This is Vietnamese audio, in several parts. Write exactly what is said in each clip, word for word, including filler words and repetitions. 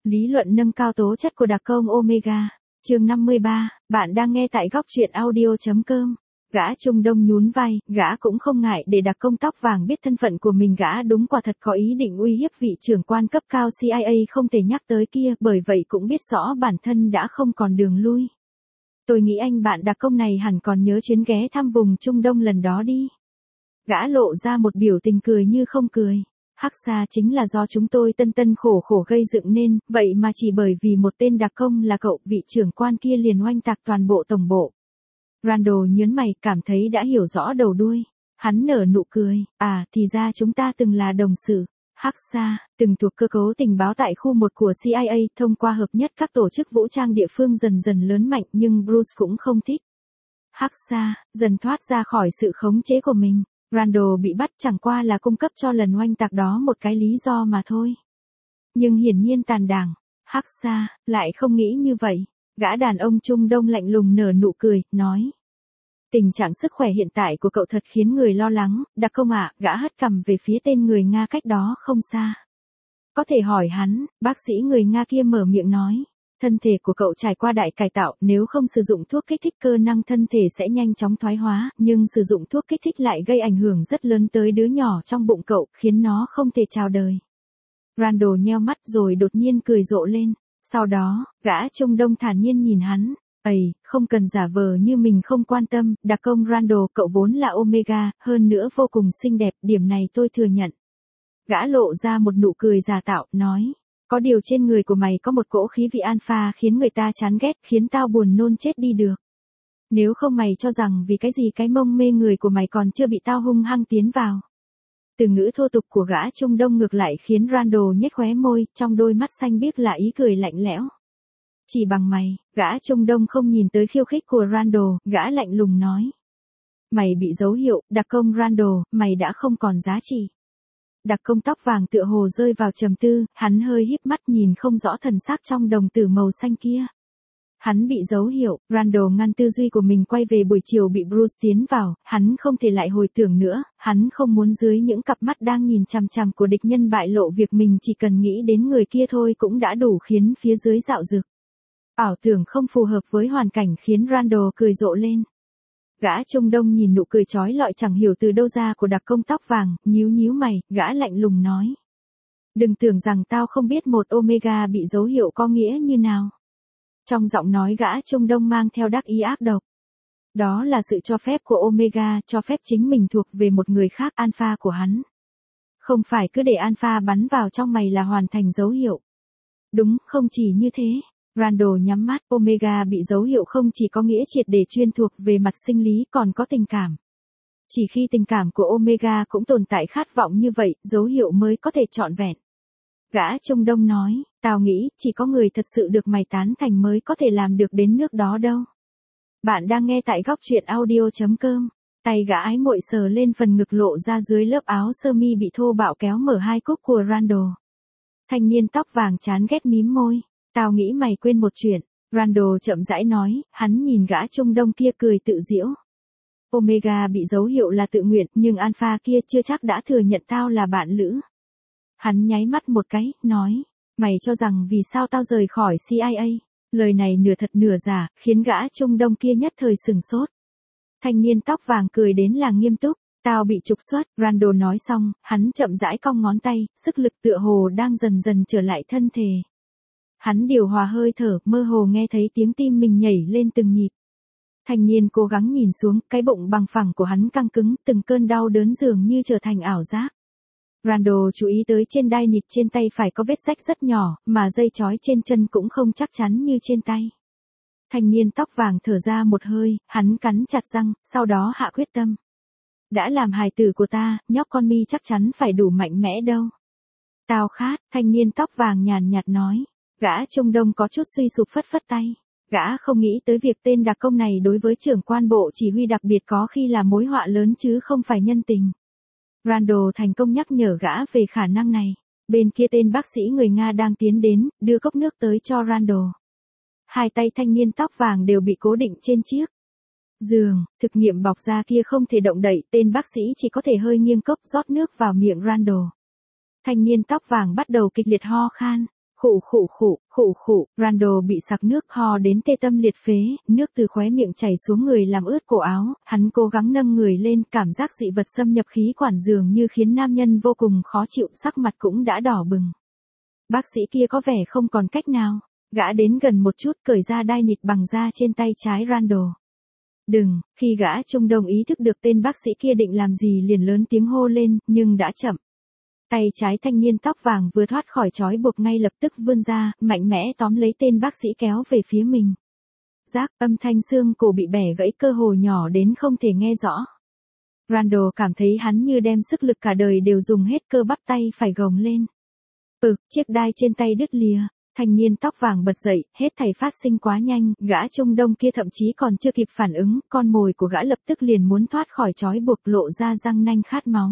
Lý luận nâng cao tố chất của đặc công Omega. Chương năm mươi ba, bạn đang nghe tại góc truyện audio chấm com. Gã Trung Đông nhún vai, gã cũng không ngại để đặc công tóc vàng biết thân phận của mình, gã đúng quả thật có ý định uy hiếp vị trưởng quan cấp cao C I A không thể nhắc tới kia, bởi vậy cũng biết rõ bản thân đã không còn đường lui. Tôi nghĩ anh bạn đặc công này hẳn còn nhớ chuyến ghé thăm vùng Trung Đông lần đó đi. Gã lộ ra một biểu tình cười như không cười. Hắc xa chính là do chúng tôi tân tân khổ khổ gây dựng nên, vậy mà chỉ bởi vì một tên đặc công là cậu, vị trưởng quan kia liền oanh tạc toàn bộ tổng bộ. Randall nhớn mày, cảm thấy đã hiểu rõ đầu đuôi. Hắn nở nụ cười, à, thì ra chúng ta từng là đồng sự. Hắc xa, từng thuộc cơ cấu tình báo tại khu một của C I A, thông qua hợp nhất các tổ chức vũ trang địa phương dần dần lớn mạnh, nhưng Bruce cũng không thích. Hắc xa, dần thoát ra khỏi sự khống chế của mình. Randall bị bắt chẳng qua là cung cấp cho lần oanh tạc đó một cái lý do mà thôi. Nhưng hiển nhiên tàn đảng, Hắc xa, lại không nghĩ như vậy. Gã đàn ông Trung Đông lạnh lùng nở nụ cười, nói. Tình trạng sức khỏe hiện tại của cậu thật khiến người lo lắng, đặc công ạ, gã hất cằm về phía tên người Nga cách đó không xa. Có thể hỏi hắn, bác sĩ người Nga kia mở miệng nói. Thân thể của cậu trải qua đại cải tạo, nếu không sử dụng thuốc kích thích cơ năng thân thể sẽ nhanh chóng thoái hóa, nhưng sử dụng thuốc kích thích lại gây ảnh hưởng rất lớn tới đứa nhỏ trong bụng cậu, khiến nó không thể chào đời. Randall nheo mắt rồi đột nhiên cười rộ lên. Sau đó, gã Trung Đông thản nhiên nhìn hắn. Ây, không cần giả vờ như mình không quan tâm, đặc công Randall, cậu vốn là Omega, hơn nữa vô cùng xinh đẹp, điểm này tôi thừa nhận. Gã lộ ra một nụ cười giả tạo, nói. Có điều trên người của mày có một cỗ khí vị alpha khiến người ta chán ghét, khiến tao buồn nôn chết đi được. Nếu không mày cho rằng vì cái gì cái mông mê người của mày còn chưa bị tao hung hăng tiến vào. Từ ngữ thô tục của gã Trung Đông ngược lại khiến Randall nhếch khóe môi, trong đôi mắt xanh biếc là ý cười lạnh lẽo. Chỉ bằng mày, gã Trung Đông không nhìn tới khiêu khích của Randall, gã lạnh lùng nói. Mày bị dấu hiệu, đặc công Randall, mày đã không còn giá trị. Đặc công tóc vàng tựa hồ rơi vào trầm tư, hắn hơi híp mắt nhìn không rõ thần sắc trong đồng tử màu xanh kia. Hắn bị dấu hiệu, Randall ngăn tư duy của mình quay về buổi chiều bị Bruce tiến vào, hắn không thể lại hồi tưởng nữa, hắn không muốn dưới những cặp mắt đang nhìn chằm chằm của địch nhân bại lộ việc mình chỉ cần nghĩ đến người kia thôi cũng đã đủ khiến phía dưới dạo dực. Ảo tưởng không phù hợp với hoàn cảnh khiến Randall cười rộ lên. Gã Trung Đông nhìn nụ cười chói lọi chẳng hiểu từ đâu ra của đặc công tóc vàng, nhíu nhíu mày, gã lạnh lùng nói. Đừng tưởng rằng tao không biết một Omega bị dấu hiệu có nghĩa như nào. Trong giọng nói gã Trung Đông mang theo đắc ý ác độc. Đó là sự cho phép của Omega, cho phép chính mình thuộc về một người khác, alpha của hắn. Không phải cứ để alpha bắn vào trong mày là hoàn thành dấu hiệu. Đúng, không chỉ như thế. Randall nhắm mắt, Omega bị dấu hiệu không chỉ có nghĩa triệt để chuyên thuộc về mặt sinh lý còn có tình cảm. Chỉ khi tình cảm của Omega cũng tồn tại khát vọng như vậy, dấu hiệu mới có thể trọn vẹn. Gã Trung Đông nói, tao nghĩ chỉ có người thật sự được mày tán thành mới có thể làm được đến nước đó đâu. Bạn đang nghe tại góc truyện audio chấm com. Tay gã ái muội sờ lên phần ngực lộ ra dưới lớp áo sơ mi bị thô bạo kéo mở hai cúc của Randall. Thanh niên tóc vàng chán ghét mím môi. Tao nghĩ mày quên một chuyện, Randall chậm rãi nói, hắn nhìn gã Trung Đông kia cười tự giễu. Omega bị dấu hiệu là tự nguyện, nhưng alpha kia chưa chắc đã thừa nhận tao là bạn lữ. Hắn nháy mắt một cái, nói, mày cho rằng vì sao tao rời khỏi C I A? Lời này nửa thật nửa giả, khiến gã Trung Đông kia nhất thời sừng sốt. Thanh niên tóc vàng cười đến là nghiêm túc, tao bị trục xuất, Randall nói xong, hắn chậm rãi cong ngón tay, sức lực tựa hồ đang dần dần trở lại thân thể. Hắn điều hòa hơi thở, mơ hồ nghe thấy tiếng tim mình nhảy lên từng nhịp. Thanh niên cố gắng nhìn xuống, cái bụng bằng phẳng của hắn căng cứng, từng cơn đau đớn dường như trở thành ảo giác. Randall chú ý tới trên đai nịt trên tay phải có vết rách rất nhỏ, mà dây chói trên chân cũng không chắc chắn như trên tay. Thanh niên tóc vàng thở ra một hơi, hắn cắn chặt răng, sau đó hạ quyết tâm. Đã làm hài tử của ta, nhóc con mi chắc chắn phải đủ mạnh mẽ đâu. Tao khát, thanh niên tóc vàng nhàn nhạt nói. Gã Trung Đông có chút suy sụp phất phất tay. Gã không nghĩ tới việc tên đặc công này đối với trưởng quan bộ chỉ huy đặc biệt có khi là mối họa lớn chứ không phải nhân tình. Randall thành công nhắc nhở gã về khả năng này. Bên kia tên bác sĩ người Nga đang tiến đến, đưa cốc nước tới cho Randall. Hai tay thanh niên tóc vàng đều bị cố định trên chiếc giường, thực nghiệm bọc da kia không thể động đậy, tên bác sĩ chỉ có thể hơi nghiêng cốc rót nước vào miệng Randall. Thanh niên tóc vàng bắt đầu kịch liệt ho khan. Khụ khụ khụ, khụ khụ, Randall bị sặc nước ho đến tê tâm liệt phế, nước từ khóe miệng chảy xuống người làm ướt cổ áo, hắn cố gắng nâng người lên, cảm giác dị vật xâm nhập khí quản dường như khiến nam nhân vô cùng khó chịu, sắc mặt cũng đã đỏ bừng. Bác sĩ kia có vẻ không còn cách nào, gã đến gần một chút cởi ra đai nịt bằng da trên tay trái Randall. Đừng, khi gã Trung Đông ý thức được tên bác sĩ kia định làm gì liền lớn tiếng hô lên, nhưng đã chậm. Tay trái thanh niên tóc vàng vừa thoát khỏi trói buộc ngay lập tức vươn ra, mạnh mẽ tóm lấy tên bác sĩ kéo về phía mình. Rác, âm thanh xương cổ bị bẻ gãy cơ hồ nhỏ đến không thể nghe rõ. Randall cảm thấy hắn như đem sức lực cả đời đều dùng hết, cơ bắp tay phải gồng lên. Ừ, chiếc đai trên tay đứt lìa. Thanh niên tóc vàng bật dậy, hết thảy phát sinh quá nhanh, gã Trung Đông kia thậm chí còn chưa kịp phản ứng, con mồi của gã lập tức liền muốn thoát khỏi trói buộc, lộ ra răng nanh khát máu.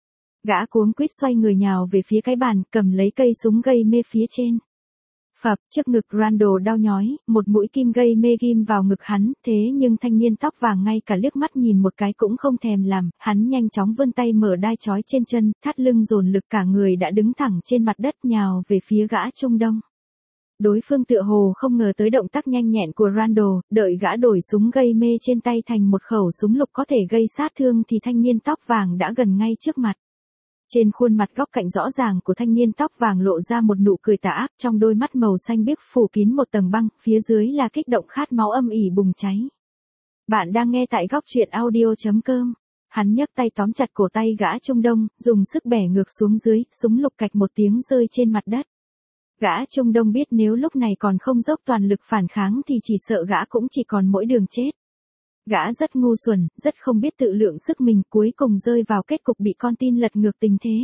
Gã cuống quýt xoay người nhào về phía cái bàn, cầm lấy cây súng gây mê phía trên. Phập, trước ngực Randall đau nhói, một mũi kim gây mê ghim vào ngực hắn, thế nhưng thanh niên tóc vàng ngay cả liếc mắt nhìn một cái cũng không thèm làm, hắn nhanh chóng vươn tay mở đai trói trên chân, thắt lưng dồn lực, cả người đã đứng thẳng trên mặt đất nhào về phía gã Trung Đông. Đối phương tựa hồ không ngờ tới động tác nhanh nhẹn của Randall, đợi gã đổi súng gây mê trên tay thành một khẩu súng lục có thể gây sát thương thì thanh niên tóc vàng đã gần ngay trước mặt. Trên khuôn mặt góc cạnh rõ ràng của thanh niên tóc vàng lộ ra một nụ cười tà ác, trong đôi mắt màu xanh biếc phủ kín một tầng băng, phía dưới là kích động khát máu âm ỉ bùng cháy. Bạn đang nghe tại góc truyện audio chấm com. Hắn nhấc tay tóm chặt cổ tay gã Trung Đông, dùng sức bẻ ngược xuống dưới, súng lục cạch một tiếng rơi trên mặt đất. Gã Trung Đông biết nếu lúc này còn không dốc toàn lực phản kháng thì chỉ sợ gã cũng chỉ còn mỗi đường chết. Gã rất ngu xuẩn, rất không biết tự lượng sức mình, cuối cùng rơi vào kết cục bị con tin lật ngược tình thế.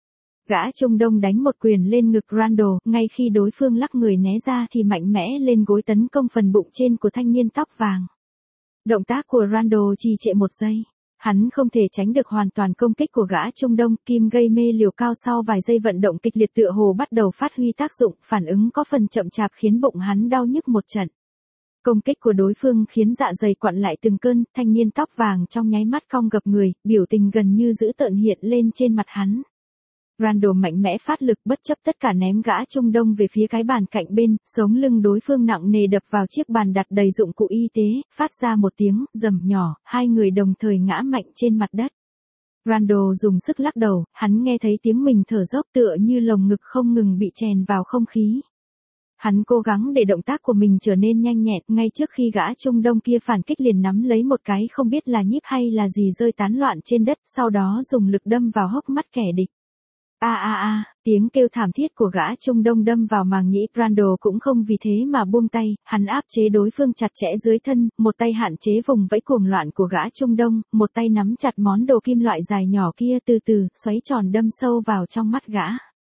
Gã Trung Đông đánh một quyền lên ngực Randall, ngay khi đối phương lắc người né ra thì mạnh mẽ lên gối tấn công phần bụng trên của thanh niên tóc vàng. Động tác của Randall trì trệ một giây. Hắn không thể tránh được hoàn toàn công kích của gã Trung Đông, kim gây mê liều cao sau vài giây vận động kịch liệt tựa hồ bắt đầu phát huy tác dụng, phản ứng có phần chậm chạp khiến bụng hắn đau nhức một trận. Công kích của đối phương khiến dạ dày quặn lại từng cơn, thanh niên tóc vàng trong nháy mắt cong gập người, biểu tình gần như dữ tợn hiện lên trên mặt hắn. Randall mạnh mẽ phát lực bất chấp tất cả ném gã Trung Đông về phía cái bàn cạnh bên, sống lưng đối phương nặng nề đập vào chiếc bàn đặt đầy dụng cụ y tế, phát ra một tiếng rầm nhỏ, hai người đồng thời ngã mạnh trên mặt đất. Randall dùng sức lắc đầu, hắn nghe thấy tiếng mình thở dốc tựa như lồng ngực không ngừng bị chèn vào không khí. Hắn cố gắng để động tác của mình trở nên nhanh nhẹn, ngay trước khi gã Trung Đông kia phản kích liền nắm lấy một cái không biết là nhíp hay là gì rơi tán loạn trên đất, sau đó dùng lực đâm vào hốc mắt kẻ địch. A a a, tiếng kêu thảm thiết của gã Trung Đông đâm vào màng nhĩ, Randall cũng không vì thế mà buông tay, hắn áp chế đối phương chặt chẽ dưới thân, một tay hạn chế vùng vẫy cuồng loạn của gã Trung Đông, một tay nắm chặt món đồ kim loại dài nhỏ kia, từ từ xoáy tròn đâm sâu vào trong mắt gã.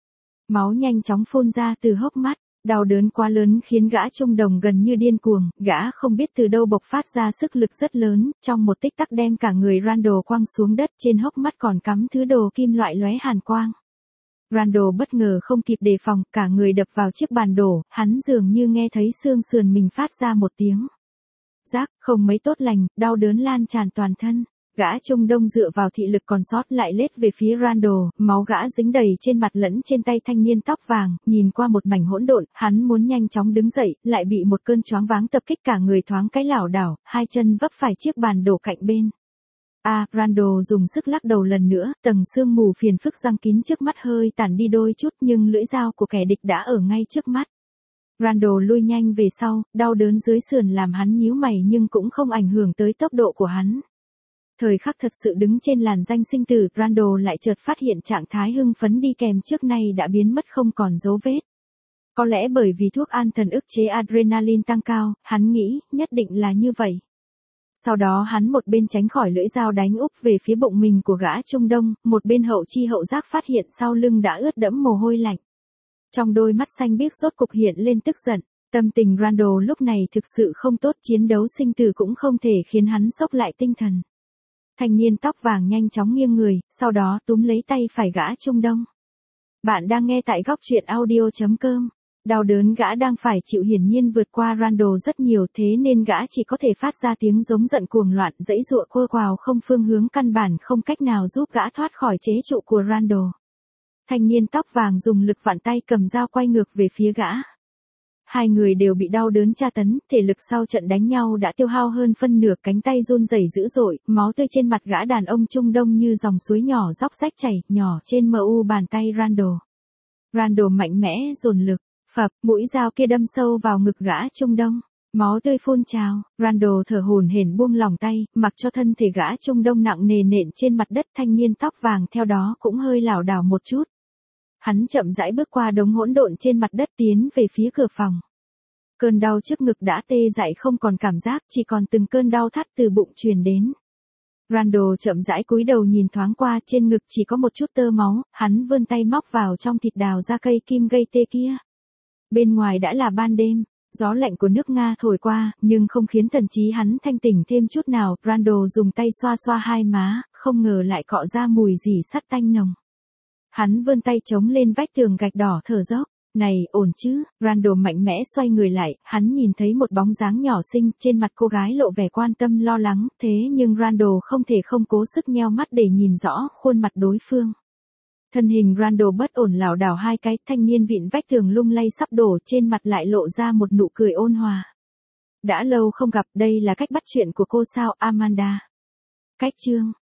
Máu nhanh chóng phun ra từ hốc mắt. Đau đớn quá lớn khiến gã Trung Đông gần như điên cuồng, gã không biết từ đâu bộc phát ra sức lực rất lớn, trong một tích tắc đem cả người Randall quăng xuống đất, trên hốc mắt còn cắm thứ đồ kim loại lóe hàn quang. Randall bất ngờ không kịp đề phòng, cả người đập vào chiếc bàn đổ, hắn dường như nghe thấy xương sườn mình phát ra một tiếng rác, không mấy tốt lành, đau đớn lan tràn toàn thân. Gã Trung Đông dựa vào thị lực còn sót lại lết về phía Randall, máu gã dính đầy trên mặt lẫn trên tay thanh niên tóc vàng, nhìn qua một mảnh hỗn độn, hắn muốn nhanh chóng đứng dậy, lại bị một cơn choáng váng tập kích, cả người thoáng cái lảo đảo, hai chân vấp phải chiếc bàn đổ cạnh bên. A, à, Randall dùng sức lắc đầu lần nữa, tầng sương mù phiền phức giăng kín trước mắt hơi tản đi đôi chút, nhưng lưỡi dao của kẻ địch đã ở ngay trước mắt. Randall lui nhanh về sau, đau đớn dưới sườn làm hắn nhíu mày nhưng cũng không ảnh hưởng tới tốc độ của hắn. Thời khắc thật sự đứng trên làn danh sinh tử, Randall lại chợt phát hiện trạng thái hưng phấn đi kèm trước nay đã biến mất không còn dấu vết. Có lẽ bởi vì thuốc an thần ức chế adrenaline tăng cao, hắn nghĩ, nhất định là như vậy. Sau đó hắn một bên tránh khỏi lưỡi dao đánh úp về phía bụng mình của gã Trung Đông, một bên hậu chi hậu giác phát hiện sau lưng đã ướt đẫm mồ hôi lạnh. Trong đôi mắt xanh biếc rốt cục hiện lên tức giận. Tâm tình Randall lúc này thực sự không tốt, chiến đấu sinh tử cũng không thể khiến hắn sốc lại tinh thần. Thanh niên tóc vàng nhanh chóng nghiêng người, sau đó túm lấy tay phải gã Trung Đông. Bạn đang nghe tại góc truyện audio chấm com. Đau đớn gã đang phải chịu hiển nhiên vượt qua Randall rất nhiều, thế nên gã chỉ có thể phát ra tiếng giống giận cuồng loạn, dãy giụa quơ quào không phương hướng, căn bản không cách nào giúp gã thoát khỏi chế trụ của Randall. Thanh niên tóc vàng dùng lực vặn tay cầm dao quay ngược về phía gã. Hai người đều bị đau đớn tra tấn, thể lực sau trận đánh nhau đã tiêu hao hơn phân nửa, cánh tay run rẩy dữ dội, máu tươi trên mặt gã đàn ông Trung Đông như dòng suối nhỏ róc rách chảy, nhỏ trên mu bàn tay Randall. Randall mạnh mẽ dồn lực, phập, mũi dao kia đâm sâu vào ngực gã Trung Đông. Máu tươi phun trào, Randall thở hổn hển buông lỏng tay, mặc cho thân thể gã Trung Đông nặng nề nện trên mặt đất, thanh niên tóc vàng theo đó cũng hơi lảo đảo một chút. Hắn chậm rãi bước qua đống hỗn độn trên mặt đất tiến về phía cửa phòng. Cơn đau trước ngực đã tê dại không còn cảm giác, chỉ còn từng cơn đau thắt từ bụng truyền đến. Randall chậm rãi cúi đầu nhìn thoáng qua, trên ngực chỉ có một chút tơ máu, hắn vươn tay móc vào trong thịt đào ra cây kim gây tê kia. Bên ngoài đã là ban đêm, gió lạnh của nước Nga thổi qua, nhưng không khiến thần trí hắn thanh tỉnh thêm chút nào. Randall dùng tay xoa xoa hai má, không ngờ lại cọ ra mùi dì sắt tanh nồng. Hắn vươn tay chống lên vách tường gạch đỏ thở dốc. Này, ổn chứ? Randall mạnh mẽ xoay người lại, hắn nhìn thấy một bóng dáng nhỏ xinh, trên mặt cô gái lộ vẻ quan tâm lo lắng, thế nhưng Randall không thể không cố sức nheo mắt để nhìn rõ khuôn mặt đối phương. Thân hình Randall bất ổn lảo đảo hai cái, thanh niên vịn vách tường lung lay sắp đổ, trên mặt lại lộ ra một nụ cười ôn hòa. Đã lâu không gặp, đây là cách bắt chuyện của cô sao, Amanda? Cách chương